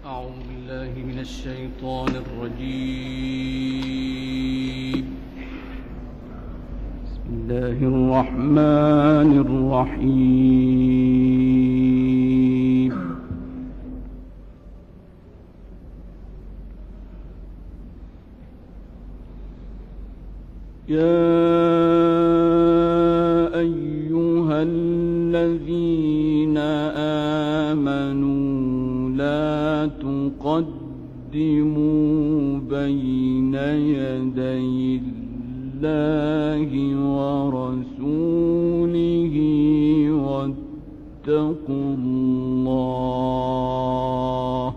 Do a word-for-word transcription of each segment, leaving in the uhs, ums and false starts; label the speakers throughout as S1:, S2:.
S1: أعوذ بالله من الشيطان الرجيم. بسم الله الرحمن الرحيم. يا أيها الذين آمنوا لا تقدموا بين يدي الله ورسوله واتقوا الله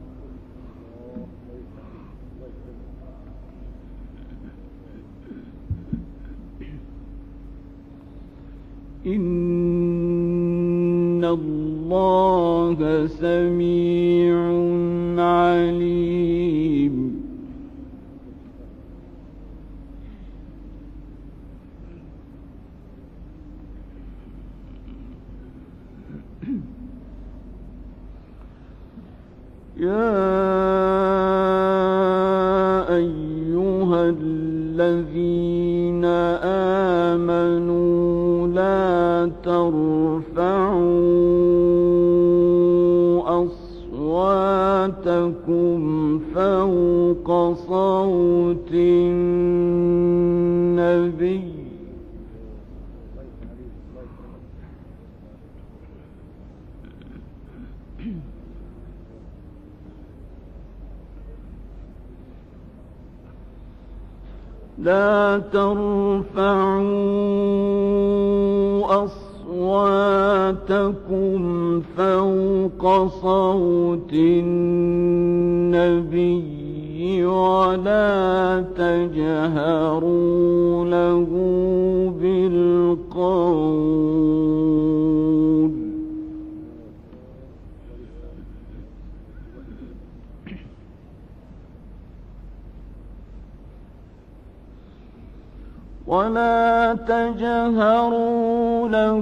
S1: إن الله سميع عليم. يا أيها الذين آمنوا لا ترفعوا أصواتكم فوق صوت النبي لا ترفعوا أصواتكم فوق صوت النبي ولا تجهروا له بالقول ولا تجهروا له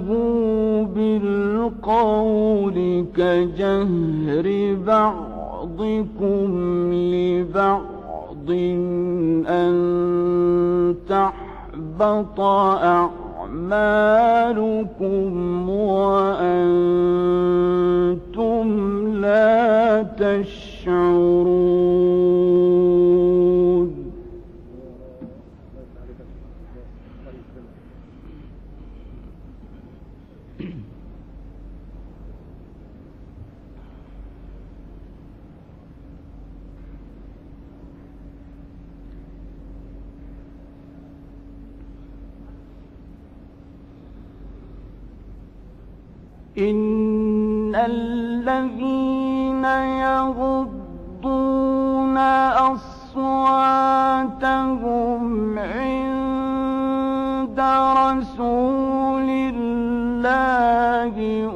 S1: بالقول كجهر بعضكم لبعض أن تحبط أعمالكم وأنتم لا تشعرون. إن الذين يغضون أصواتهم عند رسول الله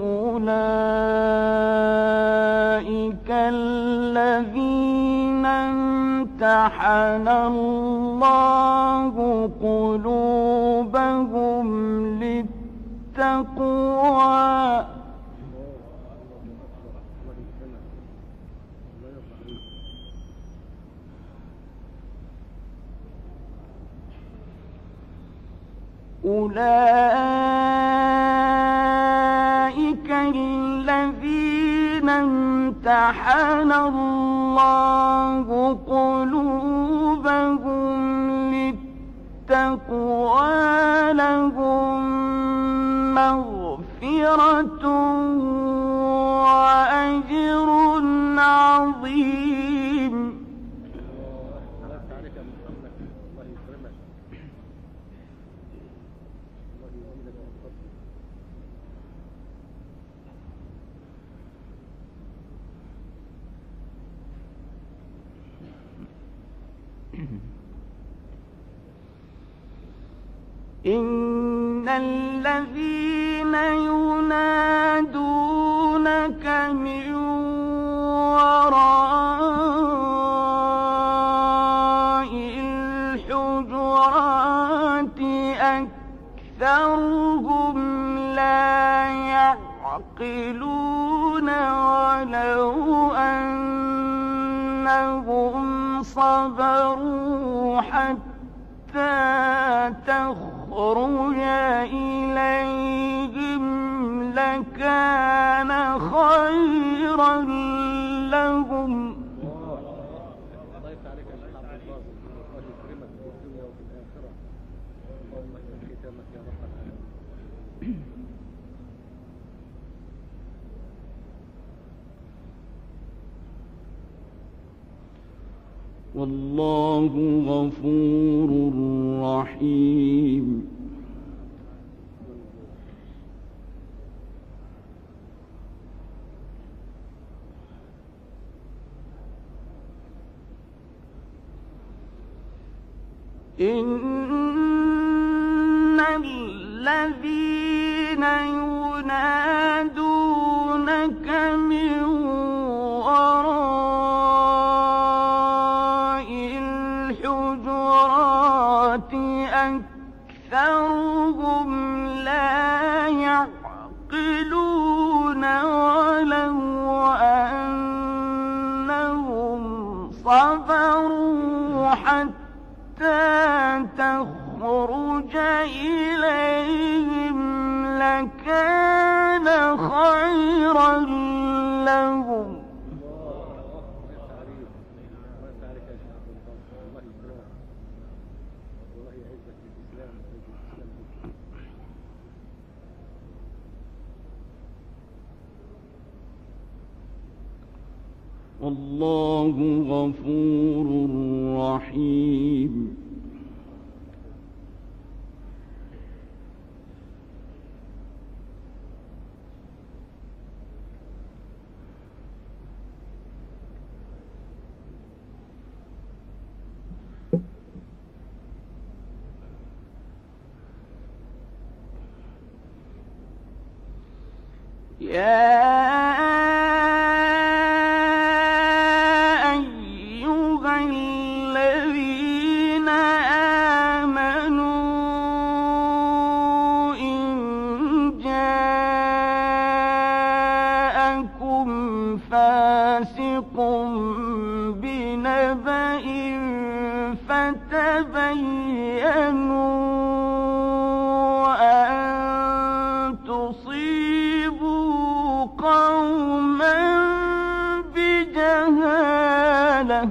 S1: أولئك الذين امتحن الله قلوبهم للتقوى أولئك الذين امتحن الله قلوبهم للتقوى لهم مغفرة وأجر عظيم. إن الذين ينادونك من وراء الحجرات أكثرهم لا يعقلون ولو أن صبروا حتى تخرج إليهم لكان خيرا لهم. والله غفور رحيم. إن الذين ينادونك من وراء الحجرات أكثرهم لا يعقلون ولو أنهم صبروا حتى تخرج إليهم لكان خيرا لهم. والله غفور رحيم. يا بنبأ فتبينوا أن تصيبوا قوما بجهالة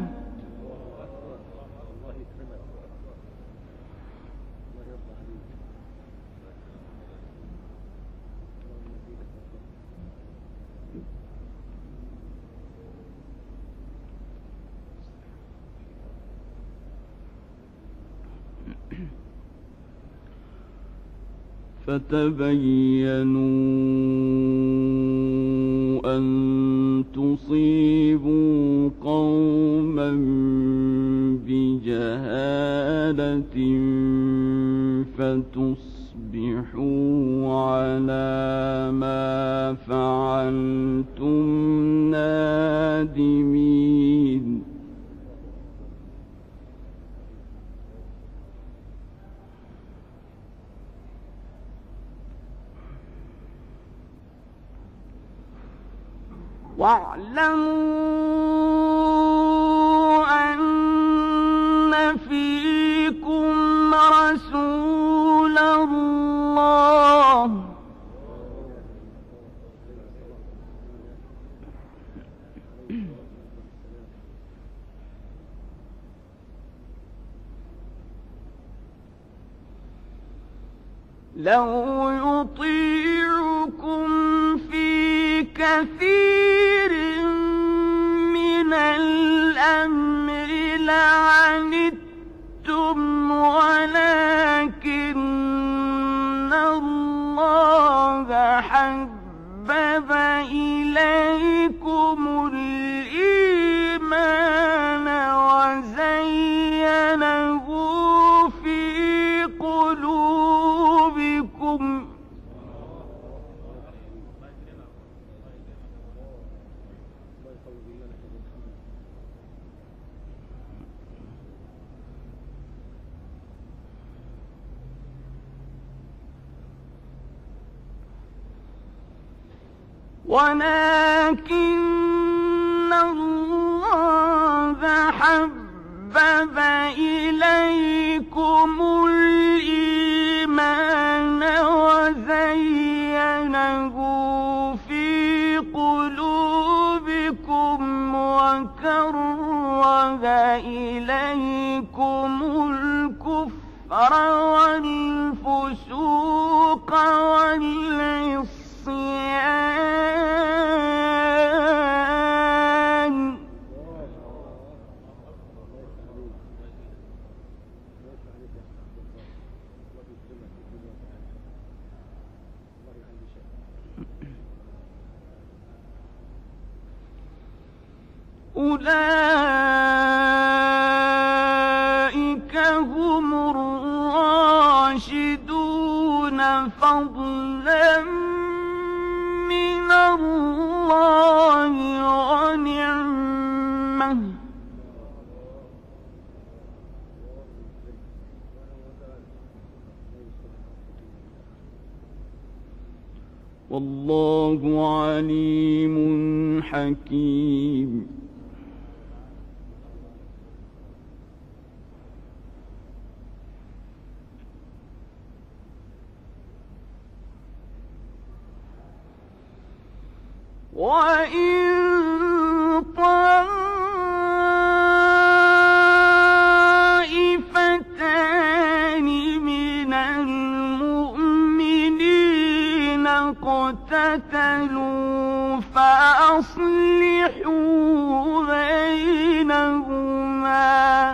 S1: فتبينوا أن تصيبوا قوما بجهالة فتصبحوا على ما فعلتم نادمين. واعلموا أن فيكم رسول الله لو يطيعكم في كثير من الأمر لعنتم ولكن الله حبب إليكم الإيمان وزينه في قلوبكم ولكن الله حبب إليكم الإيمان وزينه في قلوبكم وكره إليكم الكفر والفسوق والعصيان أولئك هم الراشدون فضلا من الله ونعمة والله عليم حكيم. وإن طائفتان من المؤمنين اقتتلوا فأصلحوا بينهما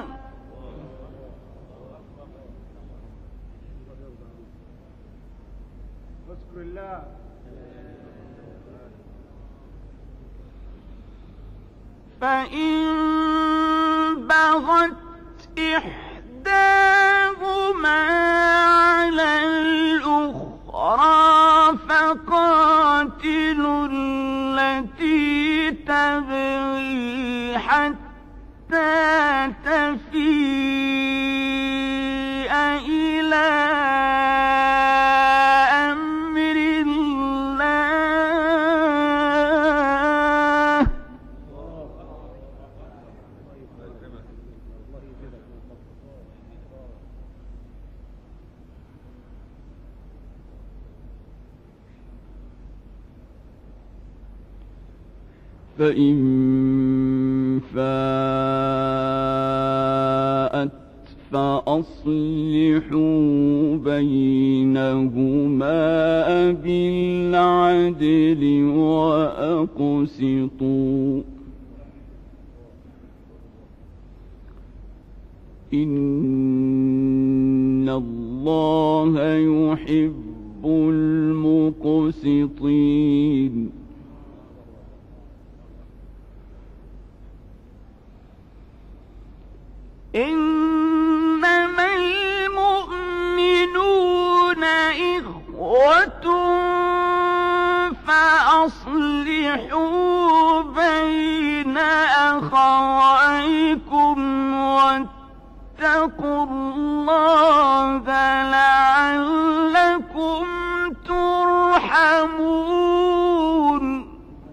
S2: واذكر الله
S1: فإن بغت إحداهما على الأخرى فقاتلوا التي تبغي حتى تفيء إلى أمر الله فإن فاءت فأصلحوا بينهما بالعدل وأقسطوا إن الله يحب المقسطين. إنما المؤمنون إخوة فأصلحوا بين أخويكم واتقوا الله لعلكم ترحمون.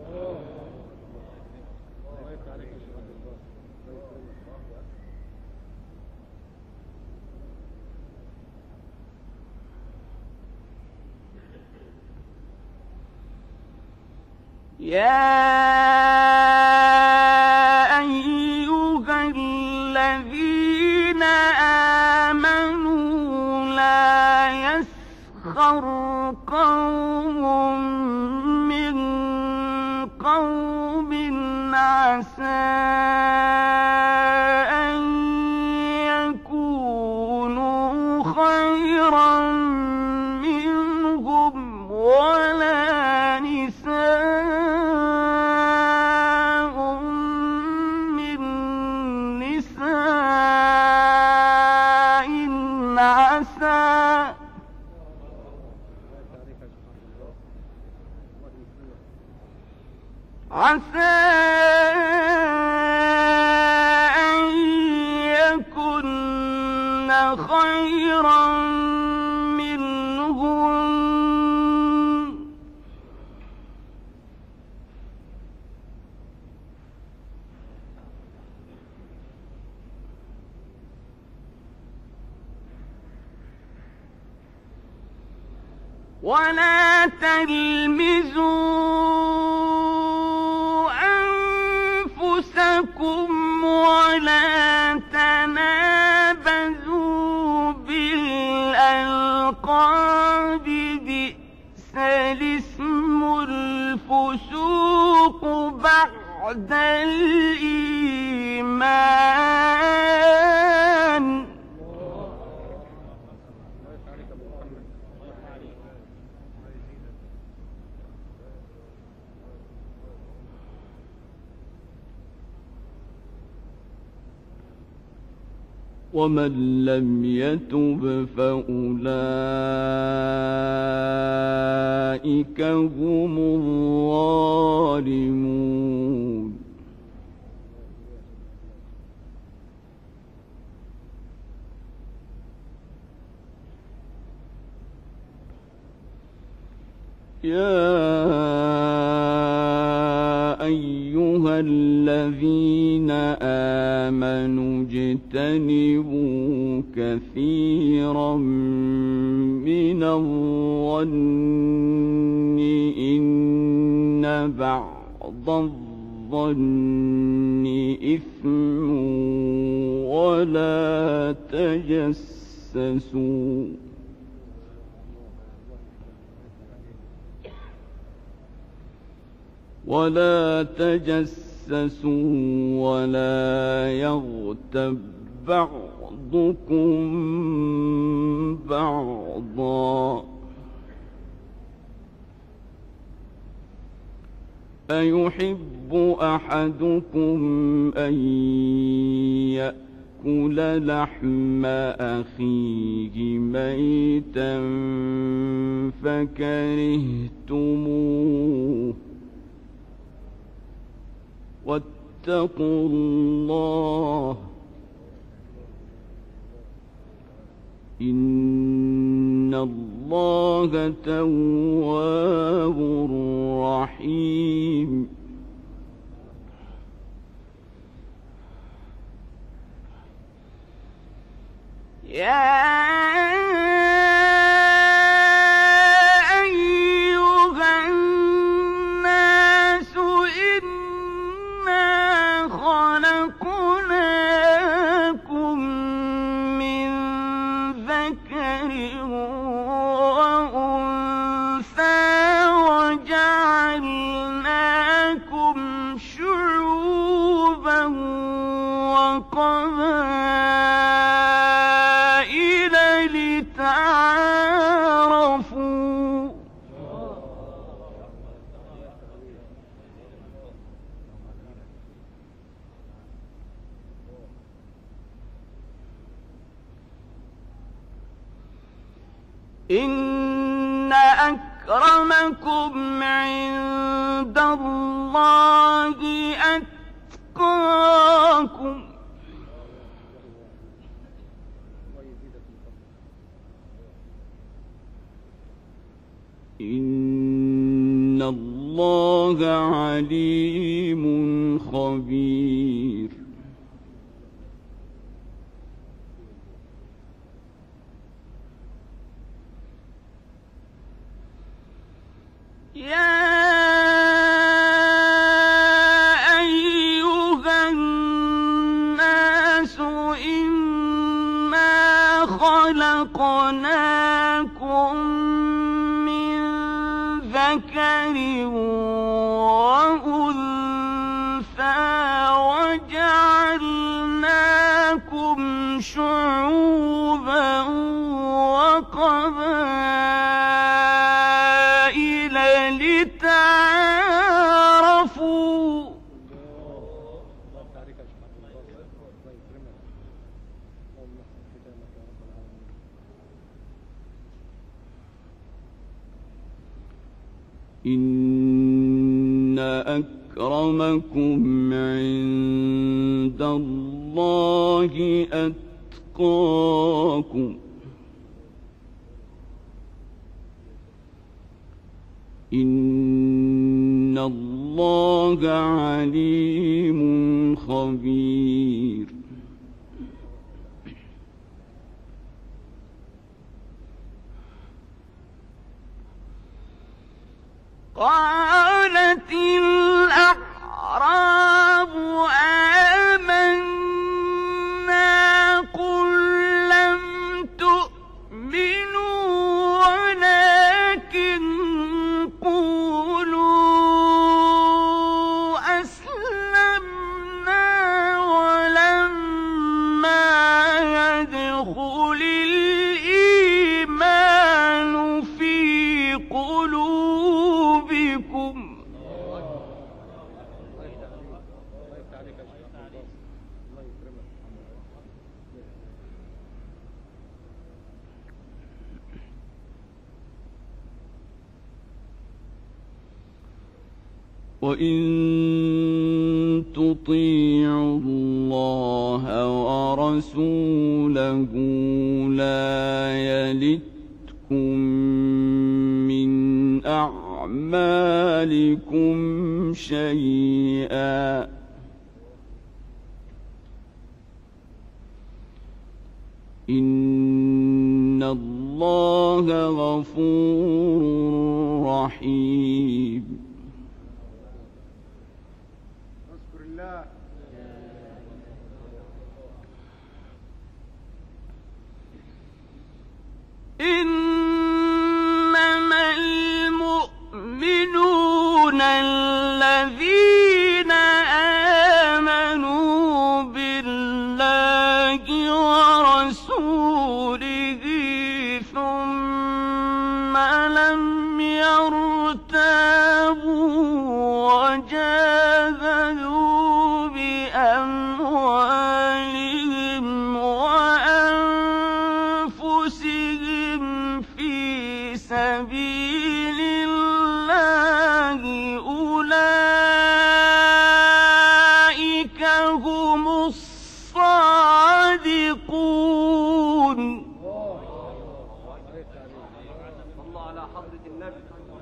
S1: يا أيها الذين آمنوا لا يسخر قوم من قوم عسى أن يكونوا خيرا منهم ولا نساء من نساء عسى عسى أن يكن خيرا منهم ولا تلمزوا أنفسكم ولا تنابزوا بالألقاب بئس الاسم الفسوق بعد الإيمان. ومن لم يتب فأولئك هم الظالمون. يا أيها الذين آمنوا اجتنبوا كثيرا من الظن إن بعض الظن إثم ولا تجسسوا ولا تجسسوا ولا يغتب بعضكم بعضا أيحب أحدكم أن يأكل لحم أخيه ميتا فكرهتموه واتقوا الله إن الله تواب رحيم. يا إن أكرمكم عند الله أتقاكم إن الله عليم خبير. يا أيها الناس إنا خلقناكم من ذكر وأنثى وجعلناكم شعوبا وقبائل لتعارفوا إن أكرمكم عند الله أتقاكم إن الله عليم خبير. قالت الأعراب آمنا قل لم تؤمنوا ولكن قولوا أسلمنا ولما يدخل الإيمان في قلوبكم وإن تطيعوا الله ورسوله لا يلتكم من أعمالكم شيئا إن الله غفور رحيم. إنما المؤمنون الذين آمنوا بالله ورسوله ثم لم يرتابوا وجاهدوا بأموالهم وأنفسهم في سبيل الله أولئك هم الصادقون. الله على حضرة النبي.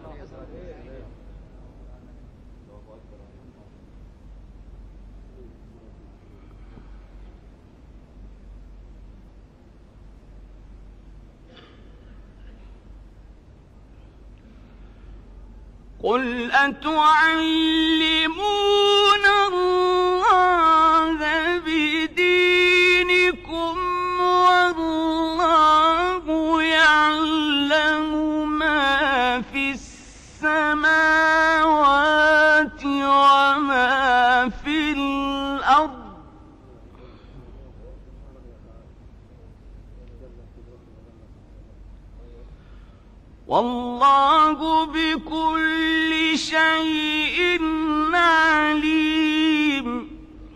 S1: قل أتعلمون الله بدينكم والله يعلم ما في السماوات وما في الأرض والله بكل شيء عليم.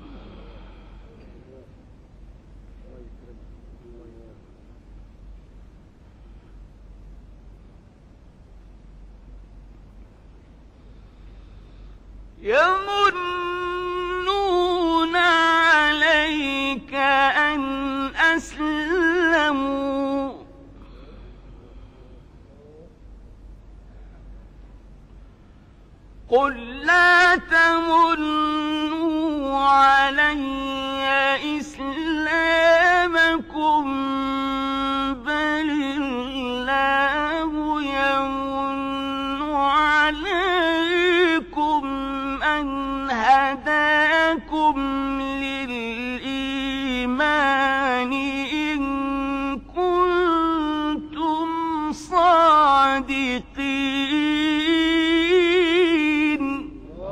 S1: يمنون عليك أن أسلموا قل لا تمنوا علي إسلامكم بل الله يمن عليكم أن هداكم للإيمان إن كنتم صادقين.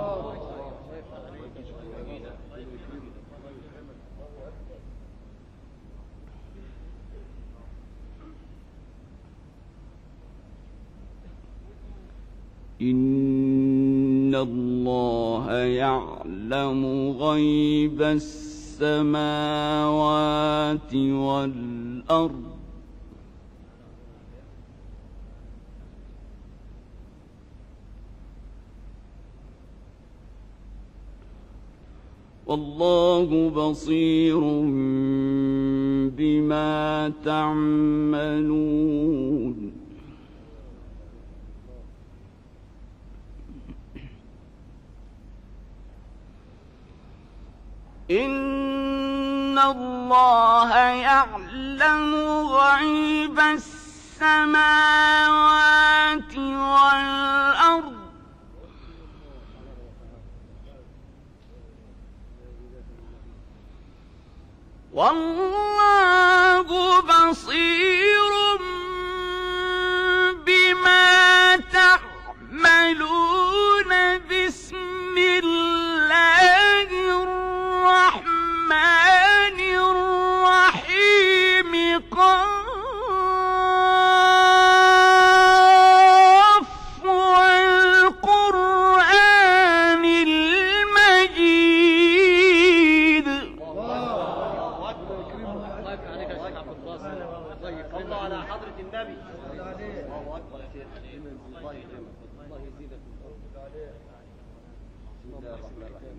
S1: إن الله يعلم غيب السماوات والأرض والله بصير بما تعملون. إن الله يعلم غيب السماوات والأرض والله بصير بما تعملون. بسم الله الرحمن الرحيم. قاف والقرآن المجيد.
S2: الله على حضرة النبي. الله أكبر يا شيخ. الله يكرمك. الله يزيدك. بسم الله الرحمن الرحيم.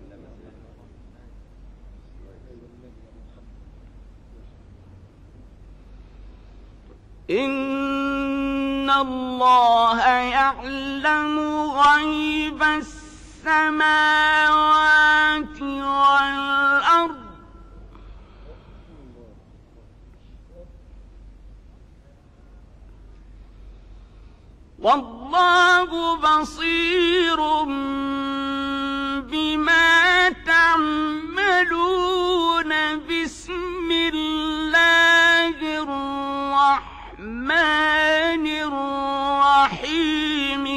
S1: إن الله يعلم غيب السماوات والأرض والله بصير بما تعملون. بسم الله الرحمن الرحيم.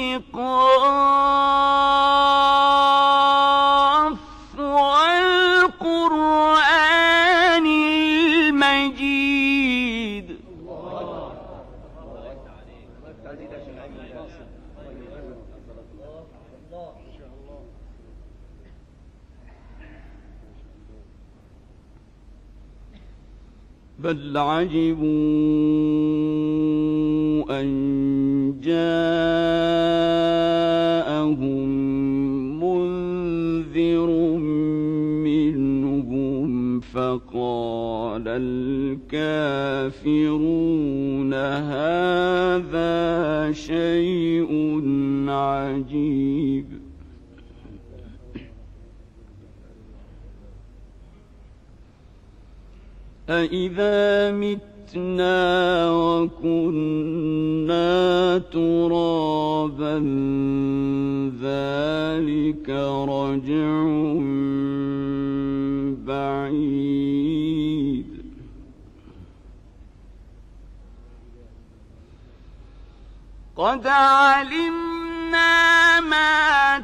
S1: قاف والقرآن المجيد. بل عجبوا أن جاءهم منذر منهم فقال الكافرون هذا شيء عجيب. أإذا متنا وكنا ترابا ذلك رجع بعيد. قد علمنا ما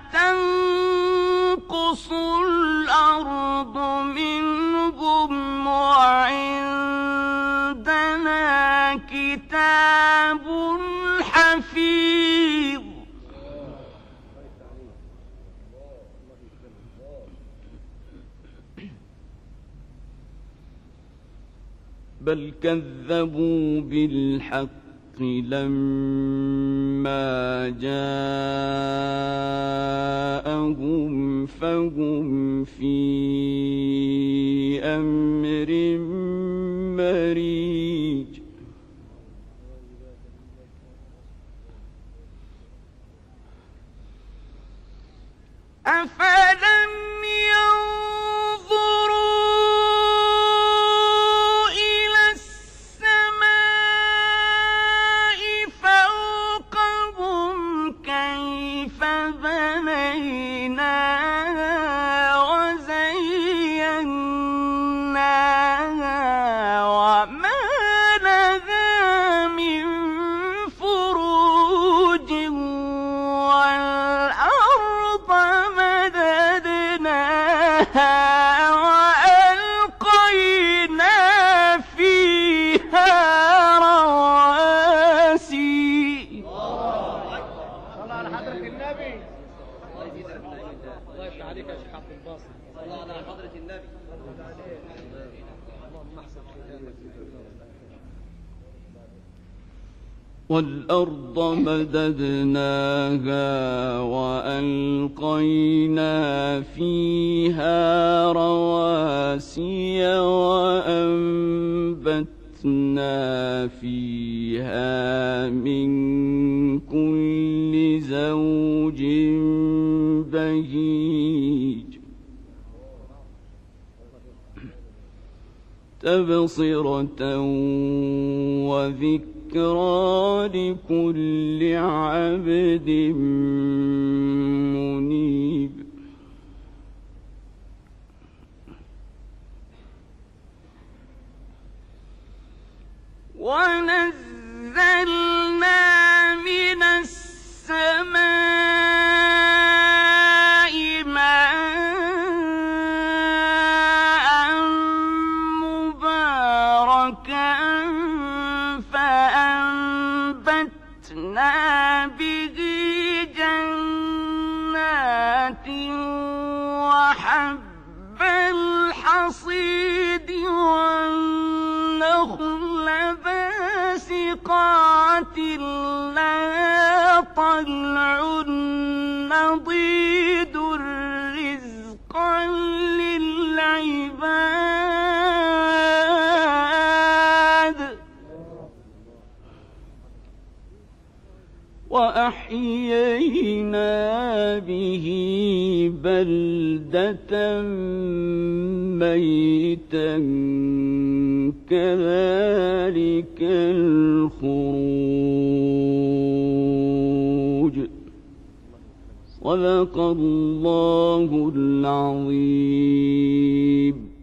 S1: تنقص الأرض منهم وعندنا كتاب حفيظ. بل كذبوا بالحق لما جاءهم فهم في أمر مريج. أفلم ينظروا إلى السماء فوقهم كيف بنيناها وزيناها وما لها من فروج والأرض مددناها وألقينا فيها رواسي.
S2: صلى على حضرة النبي. الله يزيدك. الله يفتح عليك يا شيخ عبد الباسط. صلى على حضرة النبي. اللهم احسن ختامك.
S1: والأرض مددناها وألقينا فيها رواسي وأنبتنا فيها من كل زوج بهيج تبصرة وذكرى لكل عبد منيب. وحب الحصيد والنخل باسقات لها طلع نضيد رزقا للعباد وأحيينا به بلدة ميتا كذلك الخروج صدق الله العظيم.